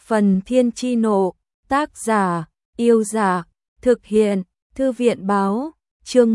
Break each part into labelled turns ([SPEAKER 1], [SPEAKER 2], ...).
[SPEAKER 1] Phần Thiên Chi Nộ, tác giả, Yêu Giả, thực hiện, Thư viện Báo, chương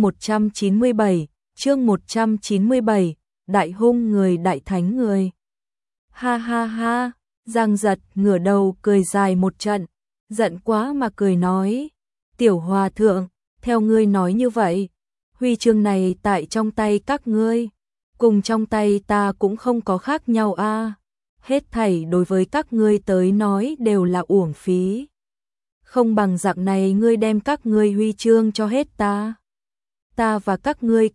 [SPEAKER 1] 197, Đại Hung người Đại Thánh người. Ha ha ha, Giang Giật ngửa đầu cười dài một trận, giận quá mà cười nói, Tiểu Hòa Thượng, theo ngươi nói như vậy, huy chương này tại trong tay các ngươi, cùng trong tay ta cũng không có khác nhau a. Hết thảy đối với các ngươi tới nói đều là uổng phí. Không bằng dạng này ngươi đem các ngươi huy chương cho hết ta. Ta và các ngươi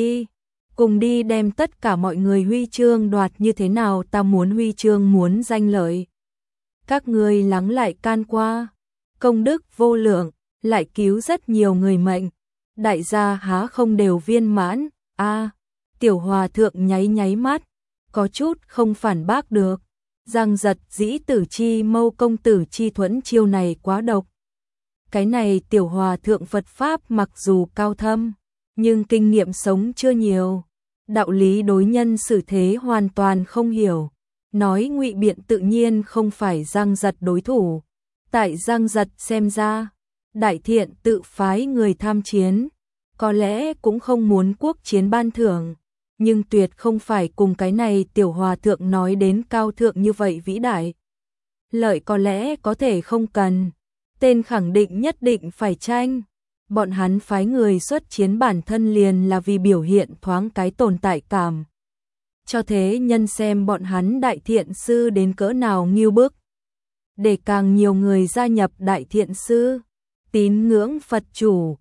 [SPEAKER 1] cùng đi đem tất cả mọi người huy chương đoạt như thế nào, ta muốn huy chương, muốn danh lợi. Các ngươi lắng lại can qua, công đức vô lượng, lại cứu rất nhiều người mệnh. Đại gia há không đều viên mãn, a. Tiểu Hòa Thượng nháy mắt, có chút không phản bác được. Giang Giật dĩ tử chi mâu công tử chi thuẫn chiêu này quá độc. Cái này Tiểu Hòa Thượng Phật Pháp mặc dù cao thâm, nhưng kinh nghiệm sống chưa nhiều. Đạo lý đối nhân xử thế hoàn toàn không hiểu. Nói ngụy biện tự nhiên không phải Giang Giật đối thủ. Tại Giang Giật xem ra, Đại Thiện tự phái người tham chiến, có lẽ cũng không muốn quốc chiến ban thưởng, nhưng tuyệt không phải cùng cái này Tiểu Hòa Thượng nói đến cao thượng như vậy vĩ đại. Lợi có lẽ có thể không cần, tên khẳng định nhất định phải tranh. Bọn hắn phái người xuất chiến bản thân liền là vì biểu hiện thoáng cái tồn tại cảm, cho thế nhân xem bọn hắn Đại Thiện Sư đến cỡ nào nghiêu bức. Để càng nhiều người gia nhập Đại Thiện Sư, tín ngưỡng Phật chủ,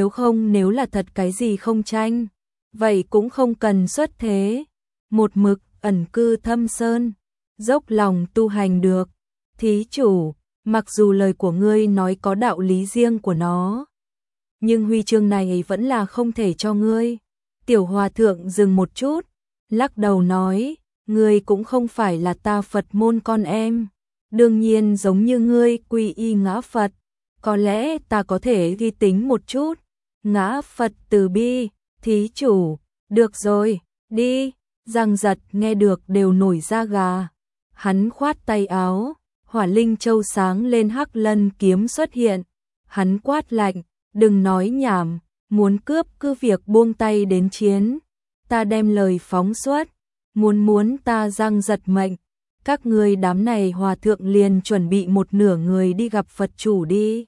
[SPEAKER 1] nếu là thật cái gì không tranh, vậy cũng không cần xuất thế, một mực ẩn cư thâm sơn, dốc lòng tu hành được. Thí chủ, mặc dù lời của ngươi nói có đạo lý riêng của nó, nhưng huy chương này vẫn là không thể cho ngươi. Tiểu Hòa Thượng dừng một chút, lắc đầu nói, ngươi cũng không phải là ta Phật môn con em, đương nhiên giống như ngươi quy y ngã Phật, có lẽ ta có thể ghi tính một chút. Ngã Phật từ bi, thí chủ, được rồi, đi. Giang Giật nghe được đều nổi da gà. Hắn khoát tay áo, Hỏa Linh Châu sáng lên, Hắc Lân kiếm xuất hiện. Hắn quát lạnh, đừng nói nhảm, muốn cướp cứ việc buông tay đến chiến. Ta đem lời phóng xuất, muốn ta Giang Giật mệnh. Các ngươi đám này hòa thượng liền chuẩn bị một nửa người đi gặp Phật chủ đi.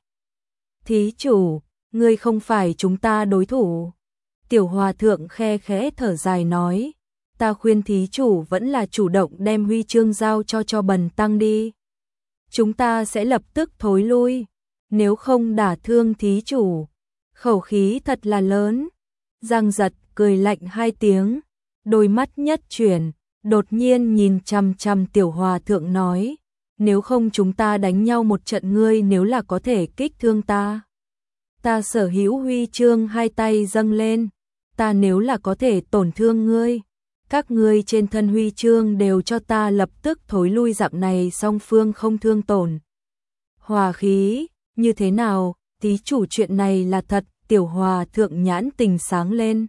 [SPEAKER 1] Thí chủ, ngươi không phải chúng ta đối thủ. Tiểu Hòa Thượng khe khẽ thở dài nói, ta khuyên thí chủ vẫn là chủ động đem huy chương giao cho Bần tăng đi. Chúng ta sẽ lập tức thối lui, nếu không đả thương thí chủ. Khẩu khí thật là lớn. Giang Giật cười lạnh hai tiếng, đôi mắt nhất chuyển, đột nhiên nhìn chằm chằm Tiểu Hòa Thượng nói, nếu không chúng ta đánh nhau một trận, ngươi nếu là có thể kích thương ta. Ta sở hữu huy chương hai tay dâng lên, ta nếu là có thể tổn thương ngươi, các ngươi trên thân huy chương đều cho ta lập tức thối lui, dạng này song phương không thương tổn. Hòa khí, như thế nào, thí chủ chuyện này là thật? Tiểu Hòa Thượng nhãn tình sáng lên,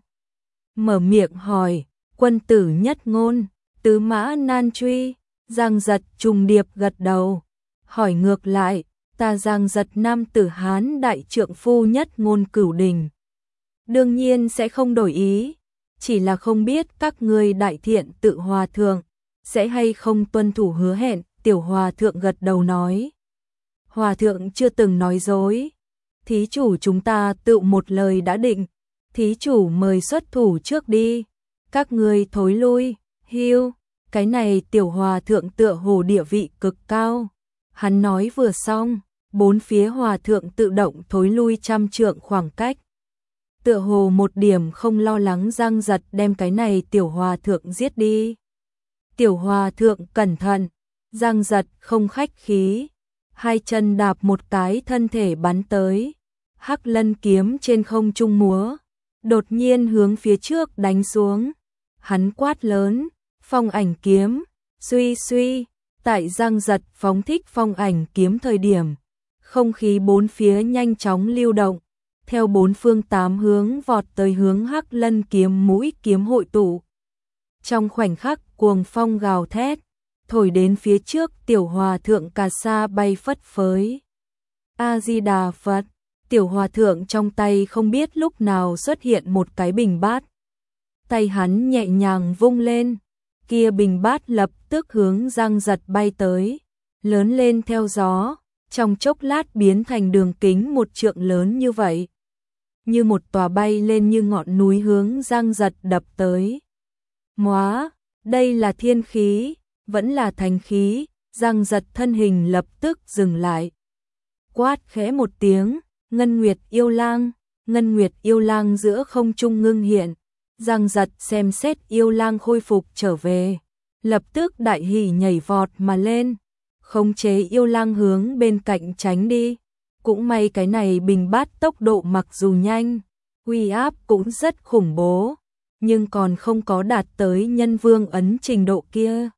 [SPEAKER 1] mở miệng hỏi, quân tử nhất ngôn, tứ mã nan truy. Giang Giật trùng điệp gật đầu, hỏi ngược lại, ta Giang Giật nam tử Hán đại trượng phu nhất ngôn cửu đình, đương nhiên sẽ không đổi ý, chỉ là không biết các ngươi Đại Thiện tự Hòa Thượng sẽ hay không tuân thủ hứa hẹn. Tiểu Hòa Thượng gật đầu nói, Hòa Thượng chưa từng nói dối, thí chủ chúng ta tự một lời đã định, thí chủ mời xuất thủ trước đi, các ngươi thối lui. Hiu, cái này Tiểu Hòa Thượng tựa hồ địa vị cực cao. Hắn nói vừa xong, bốn phía hòa thượng tự động thối lui 100 trượng khoảng cách. Tựa hồ một điểm không lo lắng Giang Giật đem cái này Tiểu Hòa Thượng giết đi. Tiểu Hòa Thượng cẩn thận, Giang Giật không khách khí, hai chân đạp một cái, thân thể bắn tới. Hắc Lân kiếm trên không trung múa, đột nhiên hướng phía trước đánh xuống. Hắn quát lớn, Phong Ảnh kiếm, suy suy. Tại Giang Giật phóng thích Phong Ảnh kiếm thời điểm, không khí bốn phía nhanh chóng lưu động, theo bốn phương tám hướng vọt tới hướng Hắc Lân kiếm, mũi kiếm hội tụ. Trong khoảnh khắc cuồng phong gào thét, thổi đến phía trước tiểu hòa thượng cà sa bay phất phới. A-di-đà Phật, tiểu hòa thượng trong tay không biết lúc nào xuất hiện một cái bình bát. Tay hắn nhẹ nhàng vung lên, kia bình bát lập tức hướng Giang Giật bay tới, lớn lên theo gió, trong chốc lát biến thành đường kính 1 trượng lớn như vậy. Như một tòa bay lên như ngọn núi hướng Giang Giật đập tới. Móa, đây là thiên khí, vẫn là thánh khí, Giang Giật thân hình lập tức dừng lại. Quát khẽ một tiếng, Ngân Nguyệt Yêu Lang, Ngân Nguyệt Yêu Lang giữa không trung ngưng hiện. Giang Giật xem xét yêu lang khôi phục trở về, lập tức đại hỉ nhảy vọt mà lên, khống chế yêu lang hướng bên cạnh tránh đi. Cũng may cái này bình bát tốc độ mặc dù nhanh, uy áp cũng rất khủng bố, nhưng còn không có đạt tới nhân vương ấn trình độ kia.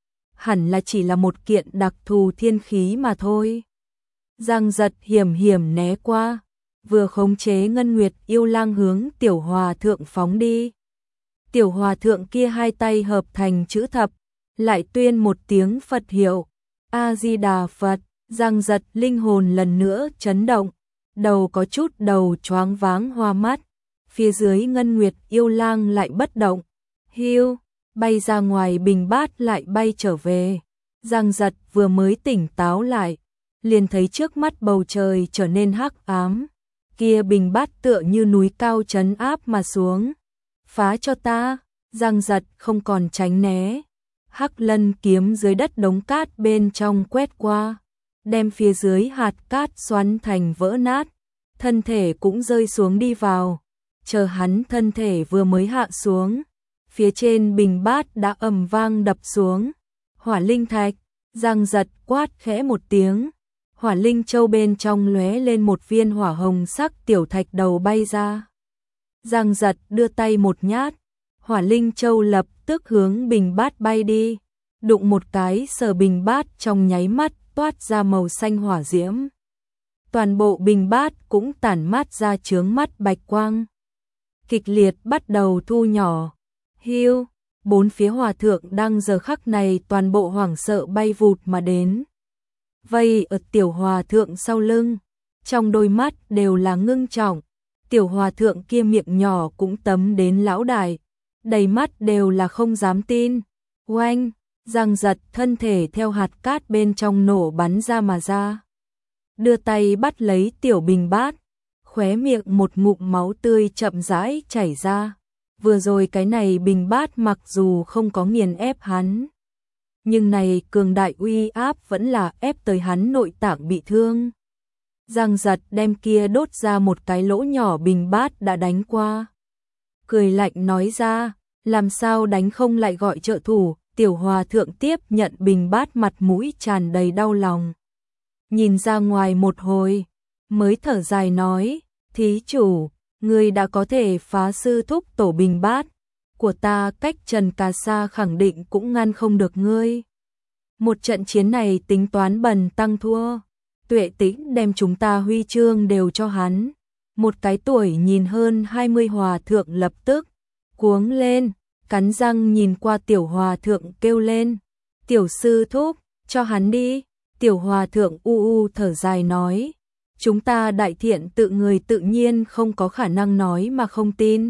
[SPEAKER 1] Hẳn là chỉ là một kiện đặc thù thiên khí mà thôi. Giang Giật hiểm hiểm né qua, vừa khống chế Ngân Nguyệt Yêu Lang hướng tiểu hòa thượng phóng đi. Tiểu hòa thượng kia hai tay hợp thành chữ thập, lại tuyên một tiếng Phật hiệu. A-di-đà Phật, Giang Giật linh hồn lần nữa chấn động, đầu có chút đầu choáng váng hoa mắt. Phía dưới Ngân Nguyệt Yêu Lang lại bất động, hiu, bay ra ngoài bình bát lại bay trở về. Giang Giật vừa mới tỉnh táo lại, liền thấy trước mắt bầu trời trở nên hắc ám. Kia bình bát tựa như núi cao trấn áp mà xuống. Phá cho ta, Giang Giật không còn tránh né. Hắc Lân kiếm dưới đất đống cát bên trong quét qua, đem phía dưới hạt cát xoắn thành vỡ nát, thân thể cũng rơi xuống đi vào. Chờ hắn thân thể vừa mới hạ xuống, phía trên bình bát đã ầm vang đập xuống. Hỏa linh thạch, Giang Giật quát khẽ một tiếng, hỏa linh châu bên trong lóe lên một viên hỏa hồng sắc tiểu thạch đầu bay ra. Giang Giật đưa tay một nhát, hỏa linh châu lập tức hướng bình bát bay đi, đụng một cái sờ bình bát trong nháy mắt toát ra màu xanh hỏa diễm. Toàn bộ bình bát cũng tản mát ra chướng mắt bạch quang. Kịch liệt bắt đầu thu nhỏ. Hiu, bốn phía hòa thượng đang giờ khắc này toàn bộ hoảng sợ bay vụt mà đến. Vây ở tiểu hòa thượng sau lưng, trong đôi mắt đều là ngưng trọng. Tiểu hòa thượng kia miệng nhỏ cũng tấm đến lão đại, đầy mắt đều là không dám tin. Oanh, Giang Giật thân thể theo hạt cát bên trong nổ bắn ra mà ra. Đưa tay bắt lấy tiểu bình bát, khóe miệng một ngụm máu tươi chậm rãi chảy ra. Vừa rồi cái này bình bát mặc dù không có nghiền ép hắn, nhưng này cường đại uy áp vẫn là ép tới hắn nội tạng bị thương. Giang Giật đem kia đốt ra một cái lỗ nhỏ bình bát đã đánh qua. Cười lạnh nói ra, làm sao đánh không lại gọi trợ thủ. Tiểu hòa thượng tiếp nhận bình bát mặt mũi tràn đầy đau lòng. Nhìn ra ngoài một hồi, mới thở dài nói, thí chủ, ngươi đã có thể phá sư thúc tổ bình bát của ta, cách Trần Cà Sa khẳng định cũng ngăn không được ngươi. Một trận chiến này tính toán bần tăng thua. Tuệ Tĩnh đem chúng ta huy chương đều cho hắn. Một cái tuổi nhìn hơn 20 hòa thượng lập tức cuống lên, cắn răng nhìn qua tiểu hòa thượng kêu lên, tiểu sư thúc, cho hắn đi. Tiểu hòa thượng u thở dài nói, chúng ta đại thiện tự người tự nhiên không có khả năng nói mà không tin.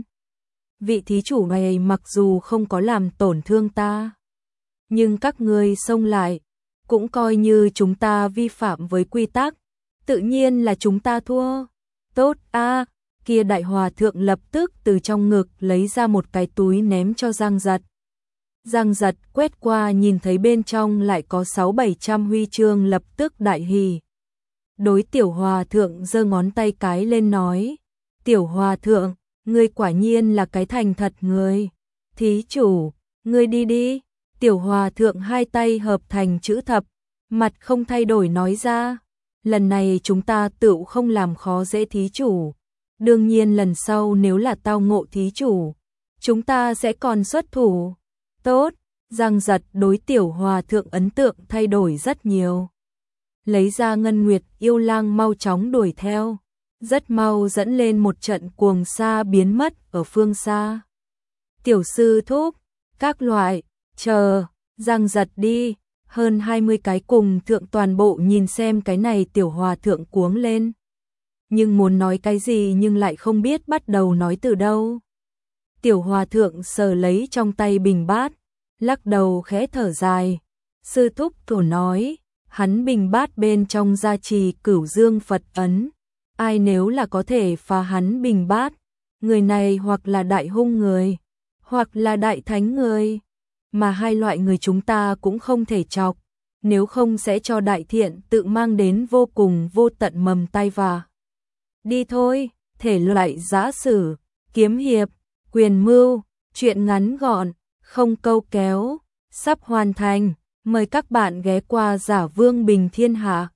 [SPEAKER 1] Vị thí chủ này mặc dù không có làm tổn thương ta, nhưng các ngươi xông lại, cũng coi như chúng ta vi phạm với quy tắc, tự nhiên là chúng ta thua. Tốt a, kia đại hòa thượng lập tức từ trong ngực lấy ra một cái túi ném cho Giang Giật. Giang Giật quét qua nhìn thấy bên trong lại có 600-700 huy chương, lập tức đại hỉ. Đối tiểu hòa thượng giơ ngón tay cái lên nói, tiểu hòa thượng, ngươi quả nhiên là cái thành thật người. Thí chủ, ngươi đi đi. Tiểu hòa thượng hai tay hợp thành chữ thập, mặt không thay đổi nói ra, lần này chúng ta tựu không làm khó dễ thí chủ. Đương nhiên lần sau nếu là tao ngộ thí chủ, chúng ta sẽ còn xuất thủ. Tốt, Giang Giật đối tiểu hòa thượng ấn tượng thay đổi rất nhiều. Lấy ra Ngân Nguyệt Yêu Lang mau chóng đuổi theo, rất mau dẫn lên một trận cuồng sa biến mất ở phương xa. Tiểu sư thúc, các loại, chờ, Giang Giật đi, hơn 20 cái cùng thượng toàn bộ nhìn xem cái này tiểu hòa thượng cuống lên. Nhưng muốn nói cái gì nhưng lại không biết bắt đầu nói từ đâu. Tiểu hòa thượng sờ lấy trong tay bình bát, lắc đầu khẽ thở dài. Sư thúc tổ nói, hắn bình bát bên trong gia trì Cửu Dương Phật ấn. Ai nếu là có thể phá hắn bình bát, người này hoặc là đại hung người, hoặc là đại thánh người. Mà hai loại người chúng ta cũng không thể chọc, nếu không sẽ cho đại thiện tự mang đến vô cùng vô tận mầm tai vạ. Đi thôi, thể loại giã sử, kiếm hiệp, quyền mưu, truyện ngắn gọn, không câu kéo, sắp hoàn thành. Mời các bạn ghé qua Giả Vương Bình Thiên Hạ.